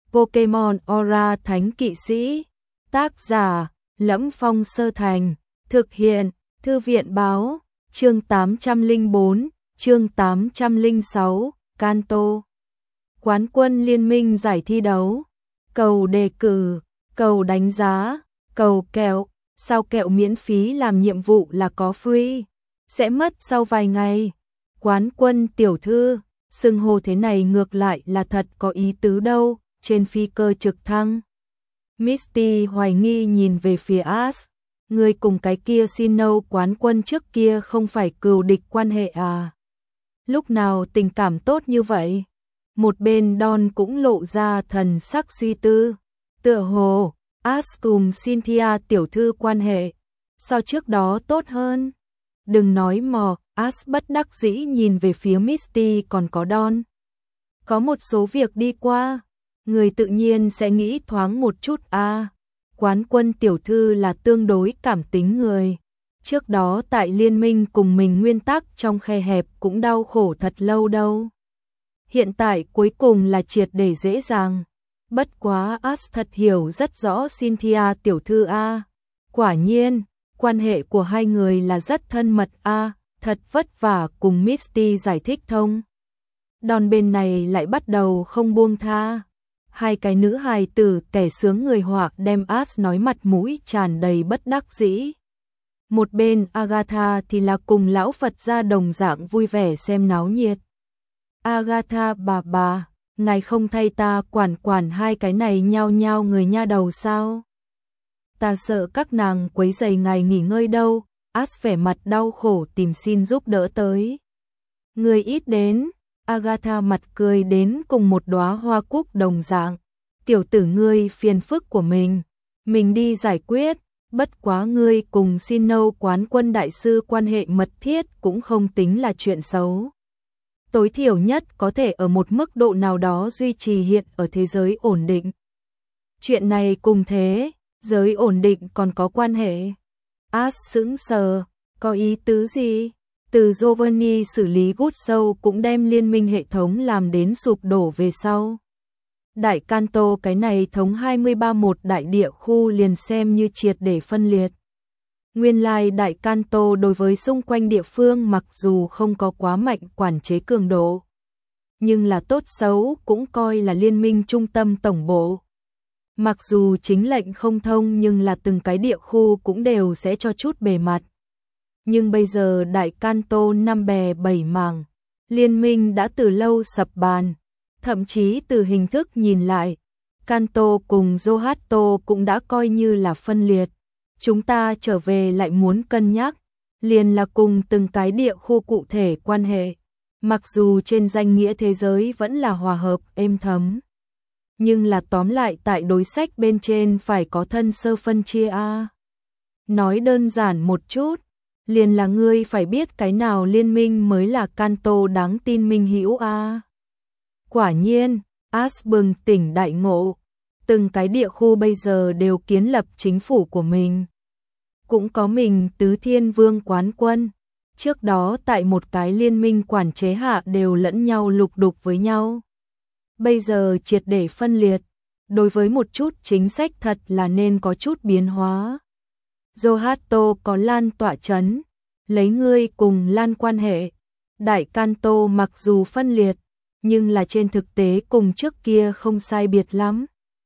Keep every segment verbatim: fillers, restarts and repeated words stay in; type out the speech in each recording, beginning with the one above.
Pokemon Aura Thánh Kỵ Sĩ. Tác giả: Lẫm Phong Sơ Thành. Thực hiện: Thư viện báo. Chương tám trăm lẻ bốn, chương tám trăm lẻ sáu, Kanto. Quán quân liên minh giải thi đấu. Cầu đề cử, cầu đánh giá, cầu kẹo. Sao kẹo miễn phí làm nhiệm vụ là có free, sẽ mất sau vài ngày. Quán quân tiểu thư, xưng hô thế này ngược lại là thật có ý tứ đâu, trên phi cơ trực thăng. Misty hoài nghi nhìn về phía Ash, người cùng cái kia Sinnoh quán quân trước kia không phải cừu địch quan hệ à? Lúc nào tình cảm tốt như vậy? Một bên Don cũng lộ ra thần sắc suy tư, tựa hồ Ash cùng Cynthia tiểu thư quan hệ so trước đó tốt hơn. Đừng nói mò, Ash bất đắc dĩ nhìn về phía Misty còn có Don. Có một số việc đi qua, người tự nhiên sẽ nghĩ thoáng một chút a. À, quán quân tiểu thư là tương đối cảm tính người. Trước đó tại liên minh cùng mình nguyên tắc trong khe hẹp cũng đau khổ thật lâu đâu. Hiện tại cuối cùng là triệt để dễ dàng. Bất quá Ash thật hiểu rất rõ Cynthia tiểu thư a. À, quả nhiên, quan hệ của hai người là rất thân mật a, à, thật vất vả cùng Misty giải thích thông. Đòn bên này lại bắt đầu không buông tha. Hai cái nữ hài tử kẻ sướng người họa đem Ash nói mặt mũi tràn đầy bất đắc dĩ. Một bên Agatha thì là cùng lão Phật gia đồng dạng vui vẻ xem náo nhiệt. Agatha bà bà, ngài không thay ta quản quản hai cái này nhao nhao người nha đầu sao? Ta sợ các nàng quấy rầy ngài nghỉ ngơi đâu. Ash vẻ mặt đau khổ tìm xin giúp đỡ tới. Người ít đến. Agatha mặt cười đến cùng một đóa hoa cúc đồng dạng. Tiểu tử ngươi phiền phức của mình, mình đi giải quyết. Bất quá ngươi cùng Sinnoh quán quân đại sư quan hệ mật thiết cũng không tính là chuyện xấu. Tối thiểu nhất có thể ở một mức độ nào đó duy trì hiện ở thế giới ổn định. Chuyện này cùng thế, giới ổn định còn có quan hệ. Ash sững sờ, có ý tứ gì? Từ Giovanni xử lý Good Soul cũng đem liên minh hệ thống làm đến sụp đổ về sau. Đại Kanto cái này thống hai mươi ba một đại địa khu liền xem như triệt để phân liệt. Nguyên lai Đại Kanto đối với xung quanh địa phương mặc dù không có quá mạnh quản chế cường độ, nhưng là tốt xấu cũng coi là liên minh trung tâm tổng bộ. Mặc dù chính lệnh không thông nhưng là từng cái địa khu cũng đều sẽ cho chút bề mặt. Nhưng bây giờ Đại Kanto năm bè bảy mảng, liên minh đã từ lâu sập bàn, thậm chí từ hình thức nhìn lại, Kanto cùng Johto cũng đã coi như là phân liệt. Chúng ta trở về lại muốn cân nhắc, liền là cùng từng cái địa khu cụ thể quan hệ. Mặc dù trên danh nghĩa thế giới vẫn là hòa hợp, êm thấm, nhưng là tóm lại tại đối sách bên trên phải có thân sơ phân chia a. Nói đơn giản một chút, liền là ngươi phải biết cái nào liên minh mới là Kanto đáng tin minh hữu a. Quả nhiên, Ash bừng tỉnh đại ngộ, từng cái địa khu bây giờ đều kiến lập chính phủ của mình. Cũng có mình Tứ Thiên Vương quán quân, trước đó tại một cái liên minh quản chế hạ đều lẫn nhau lục đục với nhau. Bây giờ triệt để phân liệt, đối với một chút chính sách thật là nên có chút biến hóa. Johto có Lan tọa chấn, lấy ngươi cùng Lan quan hệ. Đại Kanto mặc dù phân liệt, nhưng là trên thực tế cùng trước kia không sai biệt lắm.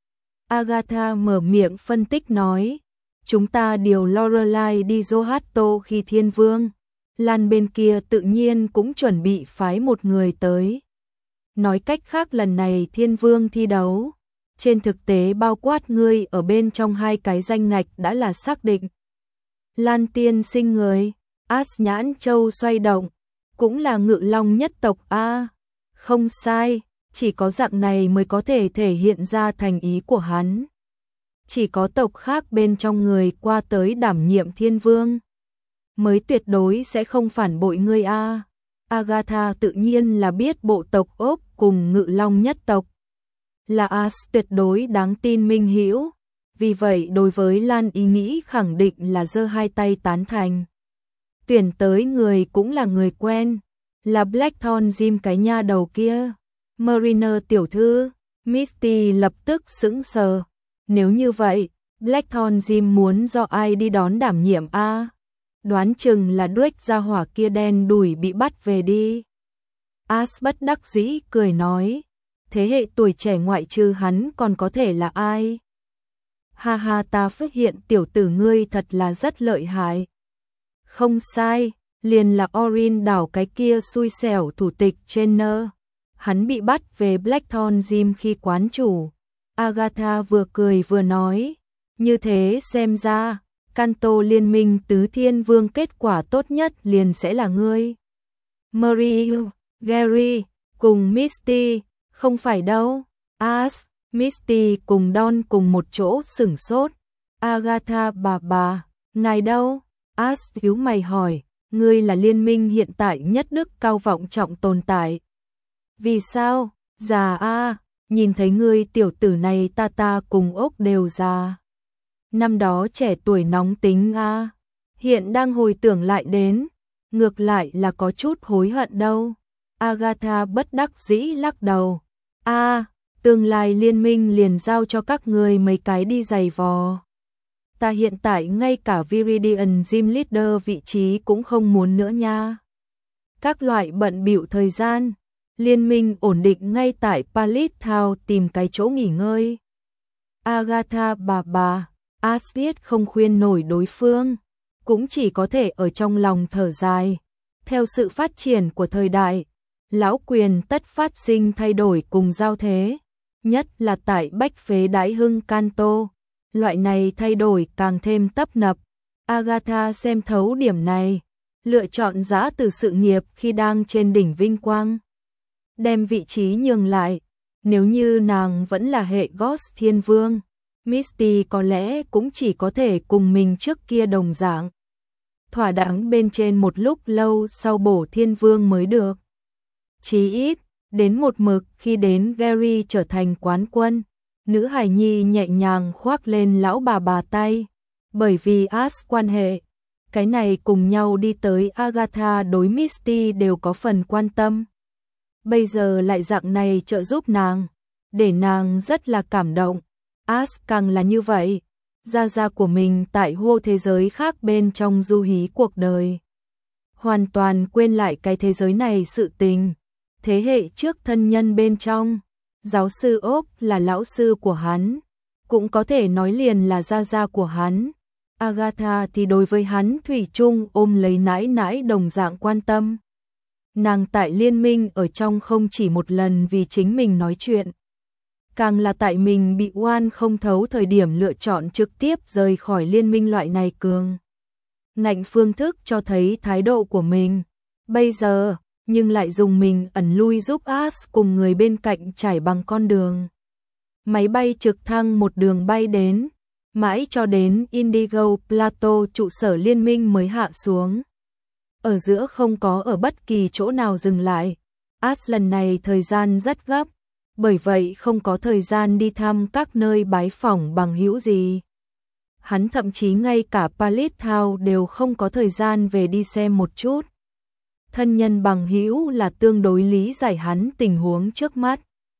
Agatha mở miệng phân tích nói, chúng ta điều Lorelai đi Johto khi Thiên Vương, Lan bên kia tự nhiên cũng chuẩn bị phái một người tới. Nói cách khác lần này Thiên Vương thi đấu, trên thực tế bao quát ngươi ở bên trong hai cái danh ngạch đã là xác định. Lan tiên sinh người, Ash nhãn châu xoay động, cũng là Ngự Long nhất tộc a. Không sai, chỉ có dạng này mới có thể thể hiện ra thành ý của hắn. Chỉ có tộc khác bên trong người qua tới đảm nhiệm Thiên Vương, mới tuyệt đối sẽ không phản bội ngươi a. Agatha tự nhiên là biết bộ tộc ốc cùng Ngự Long nhất tộc là Ash tuyệt đối đáng tin minh hữu, vì vậy đối với Lan ý nghĩ khẳng định là giơ hai tay tán thành. Tuyển tới người cũng là người quen, là Blackthorn Jim cái nha đầu kia. Mariner tiểu thư, Misty lập tức sững sờ. Nếu như vậy, Blackthorn Gym muốn do ai đi đón đảm nhiệm a? Đoán chừng là Drake gia hỏa kia đen đủi bị bắt về đi. Ash bất đắc dĩ cười nói, thế hệ tuổi trẻ ngoại trừ hắn còn có thể là ai? Ha ha, ta phát hiện tiểu tử ngươi thật là rất lợi hại. Không sai, liền là Orin đảo cái kia xui xẻo thủ tịch Jenner. Hắn bị bắt về Blackthorn Gym khi quán chủ. Agatha vừa cười vừa nói, như thế xem ra, Kanto liên minh tứ thiên vương kết quả tốt nhất liền sẽ là ngươi. Marie, Gary, cùng Misty, không phải đâu. Ash, Misty cùng Don cùng một chỗ sửng sốt. Agatha bà bà, ngài đâu? Ash nhíu mày hỏi, ngươi là liên minh hiện tại nhất đức cao vọng trọng tồn tại. Vì sao? Già a, nhìn thấy ngươi tiểu tử này ta ta cùng ốc đều già. Năm đó trẻ tuổi nóng tính a, hiện đang hồi tưởng lại đến, ngược lại là có chút hối hận đâu. Agatha bất đắc dĩ lắc đầu. A, tương lai liên minh liền giao cho các người mấy cái đi giày vò. Ta hiện tại ngay cả Viridian Gym Leader vị trí cũng không muốn nữa nha. Các loại bận bịu thời gian, liên minh ổn định ngay tại Palace Town tìm cái chỗ nghỉ ngơi. Agatha bà bà, Ash biết không khuyên nổi đối phương, cũng chỉ có thể ở trong lòng thở dài. Theo sự phát triển của thời đại, lão quyền tất phát sinh thay đổi cùng giao thế, nhất là tại bách phế đãi hưng Kanto. Loại này thay đổi càng thêm tấp nập. Agatha xem thấu điểm này, lựa chọn giã từ sự nghiệp khi đang trên đỉnh vinh quang. Đem vị trí nhường lại, nếu như nàng vẫn là hệ Ghost Thiên Vương, Misty có lẽ cũng chỉ có thể cùng mình trước kia đồng dạng. Thỏa đáng bên trên một lúc lâu sau bổ Thiên Vương mới được. Chí ít, đến một mực khi đến Gary trở thành quán quân, nữ hài nhi nhẹ nhàng khoác lên lão bà bà tay, bởi vì Ash quan hệ, cái này cùng nhau đi tới Agatha đối Misty đều có phần quan tâm. Bây giờ lại dạng này trợ giúp nàng, để nàng rất là cảm động. Ash càng là như vậy, gia gia của mình tại hô thế giới khác bên trong du hí cuộc đời. Hoàn toàn quên lại cái thế giới này sự tình, thế hệ trước thân nhân bên trong. Giáo sư ốp là lão sư của hắn, cũng có thể nói liền là gia gia của hắn. Agatha thì đối với hắn thủy chung ôm lấy nãi nãi đồng dạng quan tâm. Nàng tại liên minh ở trong không chỉ một lần vì chính mình nói chuyện, càng là tại mình bị oan không thấu thời điểm lựa chọn trực tiếp rời khỏi liên minh loại này cường ngạnh phương thức cho thấy thái độ của mình. Bây giờ, nhưng lại dùng mình ẩn lui giúp Ash cùng người bên cạnh trải bằng con đường. Máy bay trực thăng một đường bay đến, mãi cho đến Indigo Plateau trụ sở liên minh mới hạ xuống. Ở giữa không có ở bất kỳ chỗ nào dừng lại. Ash lần này thời gian rất gấp, bởi vậy không có thời gian đi thăm các nơi bái phỏng bằng hữu gì. Hắn thậm chí ngay cả Palace Town đều không có thời gian về đi xem một chút. Thân nhân bằng hữu là tương đối lý giải hắn tình huống trước mắt.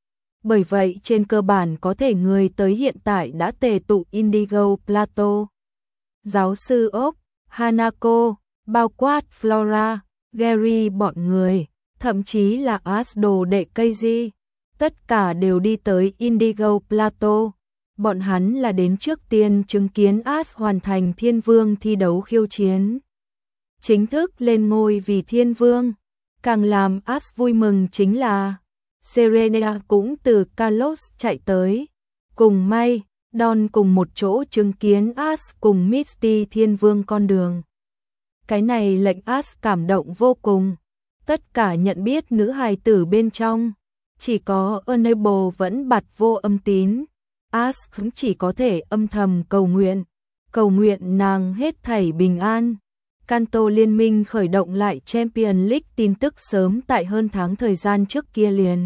Bởi vậy trên cơ bản có thể người tới hiện tại đã tề tụ Indigo Plateau. Giáo sư ốp, Hanako, bao quát Flora, Gary bọn người, thậm chí là Ash đồ đệ Keiji, tất cả đều đi tới Indigo Plateau. Bọn hắn là đến trước tiên chứng kiến Ash hoàn thành thiên vương thi đấu khiêu chiến, chính thức lên ngôi vì thiên vương. Càng làm Ash vui mừng chính là Serena cũng từ Kalos chạy tới, cùng May, Don cùng một chỗ chứng kiến Ash cùng Misty thiên vương con đường. Cái này lệnh Ash cảm động vô cùng. Tất cả nhận biết nữ hài tử bên trong, chỉ có Unable vẫn bặt vô âm tín. Ash cũng chỉ có thể âm thầm cầu nguyện, cầu nguyện nàng hết thảy bình an. Kanto liên minh khởi động lại Champion League tin tức sớm tại hơn tháng thời gian trước kia liền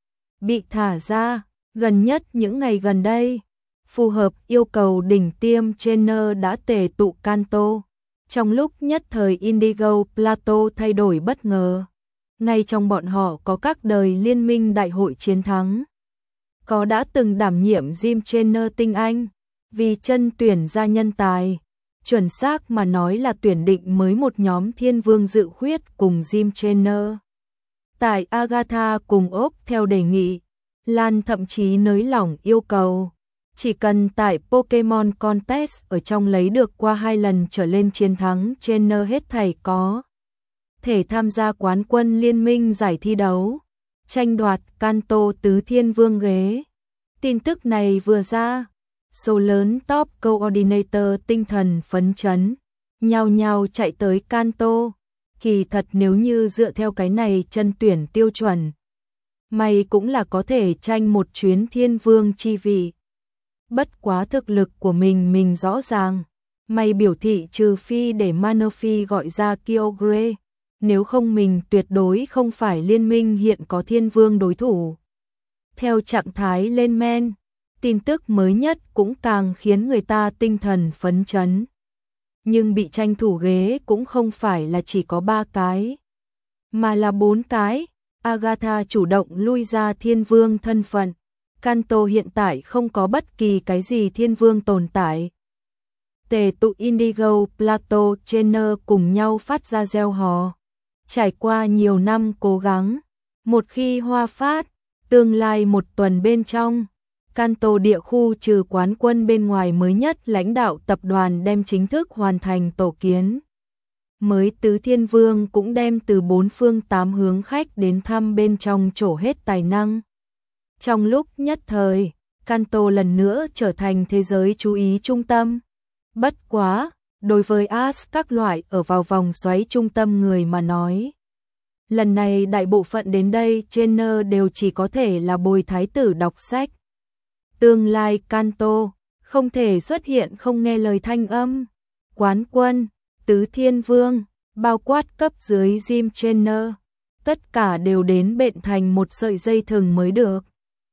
bị thả ra, gần nhất những ngày gần đây, phù hợp yêu cầu đỉnh tiêm trainer đã tề tụ Kanto. Trong lúc nhất thời Indigo Plateau thay đổi bất ngờ, ngay trong bọn họ có các đời liên minh đại hội chiến thắng. có đã từng đảm nhiệm gym trainer tinh anh, vì chân tuyển ra nhân tài. Chuẩn xác mà nói là tuyển định mới một nhóm thiên vương dự khuyết cùng gym trainer. Tại Agatha cùng ốp theo đề nghị, Lan thậm chí nới lỏng yêu cầu. Chỉ cần tại Pokemon Contest ở trong lấy được qua hai lần trở lên chiến thắng trainer hết thảy có thể tham gia quán quân liên minh giải thi đấu, tranh đoạt Kanto tứ thiên vương ghế. Tin tức này vừa ra, số lớn top coordinator tinh thần phấn chấn, nhao nhao chạy tới Kanto. Kỳ thật nếu như dựa theo cái này chân tuyển tiêu chuẩn, mày cũng là có thể tranh một chuyến thiên vương chi vị. Bất quá thực lực của mình mình rõ ràng, mày biểu thị trừ phi để Manaphy gọi ra Kyogre, nếu không mình tuyệt đối không phải liên minh hiện có thiên vương đối thủ. Theo trạng thái lên men, tin tức mới nhất cũng càng khiến người ta tinh thần phấn chấn. Nhưng bị tranh thủ ghế cũng không phải là chỉ có ba cái, mà là bốn cái. Agatha chủ động lui ra thiên vương thân phận. Kanto hiện tại không có bất kỳ cái gì thiên vương tồn tại. Tề tụ Indigo Plateau Trainer cùng nhau phát ra gieo hò. Trải qua nhiều năm cố gắng, một khi hoa phát, tương lai một tuần bên trong, Kanto địa khu trừ quán quân bên ngoài mới nhất lãnh đạo tập đoàn đem chính thức hoàn thành tổ kiến. Mới tứ thiên vương cũng đem từ bốn phương tám hướng khách đến thăm bên trong trổ hết tài năng. Trong lúc nhất thời, Kanto lần nữa trở thành thế giới chú ý trung tâm. Bất quá, đối với As các loại ở vào vòng xoáy trung tâm người mà nói, lần này đại bộ phận đến đây trainer đều chỉ có thể là bồi thái tử đọc sách. Tương lai Kanto không thể xuất hiện không nghe lời thanh âm. Quán quân, tứ thiên vương, bao quát cấp dưới gym trainer, tất cả đều đến bện thành một sợi dây thừng mới được.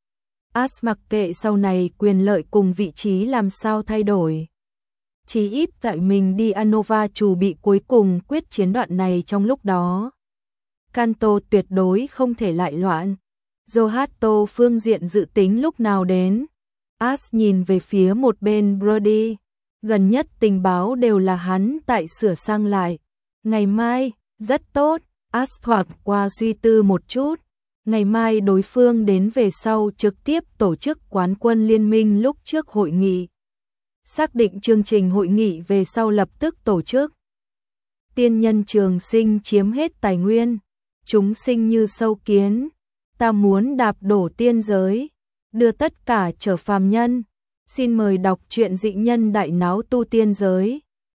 As mặc kệ sau này quyền lợi cùng vị trí làm sao thay đổi, chỉ ít tại mình đi Unova chủ bị cuối cùng quyết chiến đoạn này trong lúc đó. Kanto tuyệt đối không thể lại loạn. Zohato phương diện dự tính lúc nào đến. As nhìn về phía một bên Brody, gần nhất tình báo đều là hắn tại sửa sang lại. Ngày mai, rất tốt. As thoạt qua suy tư một chút. Ngày mai đối phương đến về sau trực tiếp tổ chức quán quân liên minh lúc trước hội nghị. Xác định chương trình hội nghị về sau lập tức tổ chức. Tiên nhân trường sinh chiếm hết tài nguyên. Chúng sinh như sâu kiến. Ta muốn đạp đổ tiên giới. Đưa tất cả trở phàm nhân. Xin mời đọc truyện dị nhân đại náo tu tiên giới.